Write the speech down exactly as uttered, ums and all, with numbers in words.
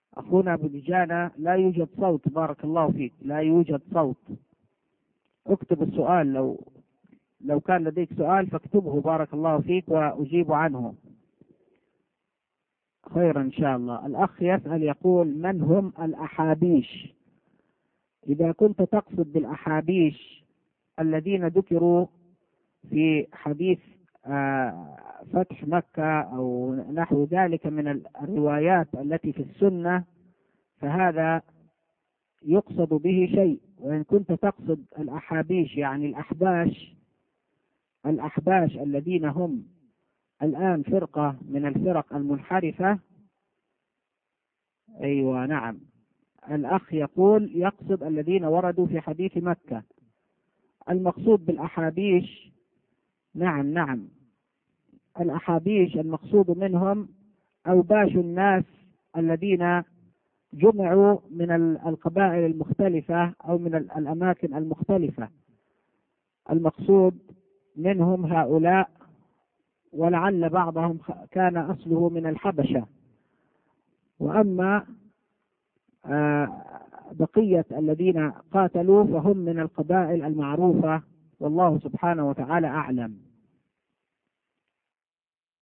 أخونا أبو دجانة لا يوجد صوت، بارك الله فيك، لا يوجد صوت. اكتب السؤال، لو لو كان لديك سؤال فاكتبه بارك الله فيك وأجيب عنه خيرا إن شاء الله. الأخ يسأل يقول: من هم الأحابيش؟ إذا كنت تقصد بالأحابيش الذين ذكروا في حديث فتح مكة أو نحو ذلك من الروايات التي في السنة فهذا يقصد به شيء. وإن كنت تقصد الأحابيش يعني الأحباش الأحباش الذين هم الآن فرقة من الفرق المنحرفة، أيوة نعم، الأخ يقول يقصد الذين وردوا في حديث مكة. المقصود بالأحابيش نعم نعم الأحابيش المقصود منهم أوباش الناس الذين جمعوا من القبائل المختلفة أو من الأماكن المختلفة، المقصود منهم هؤلاء، ولعل بعضهم كان أصله من الحبشة. وأما بقية الذين قاتلوا فهم من القبائل المعروفة، والله سبحانه وتعالى أعلم.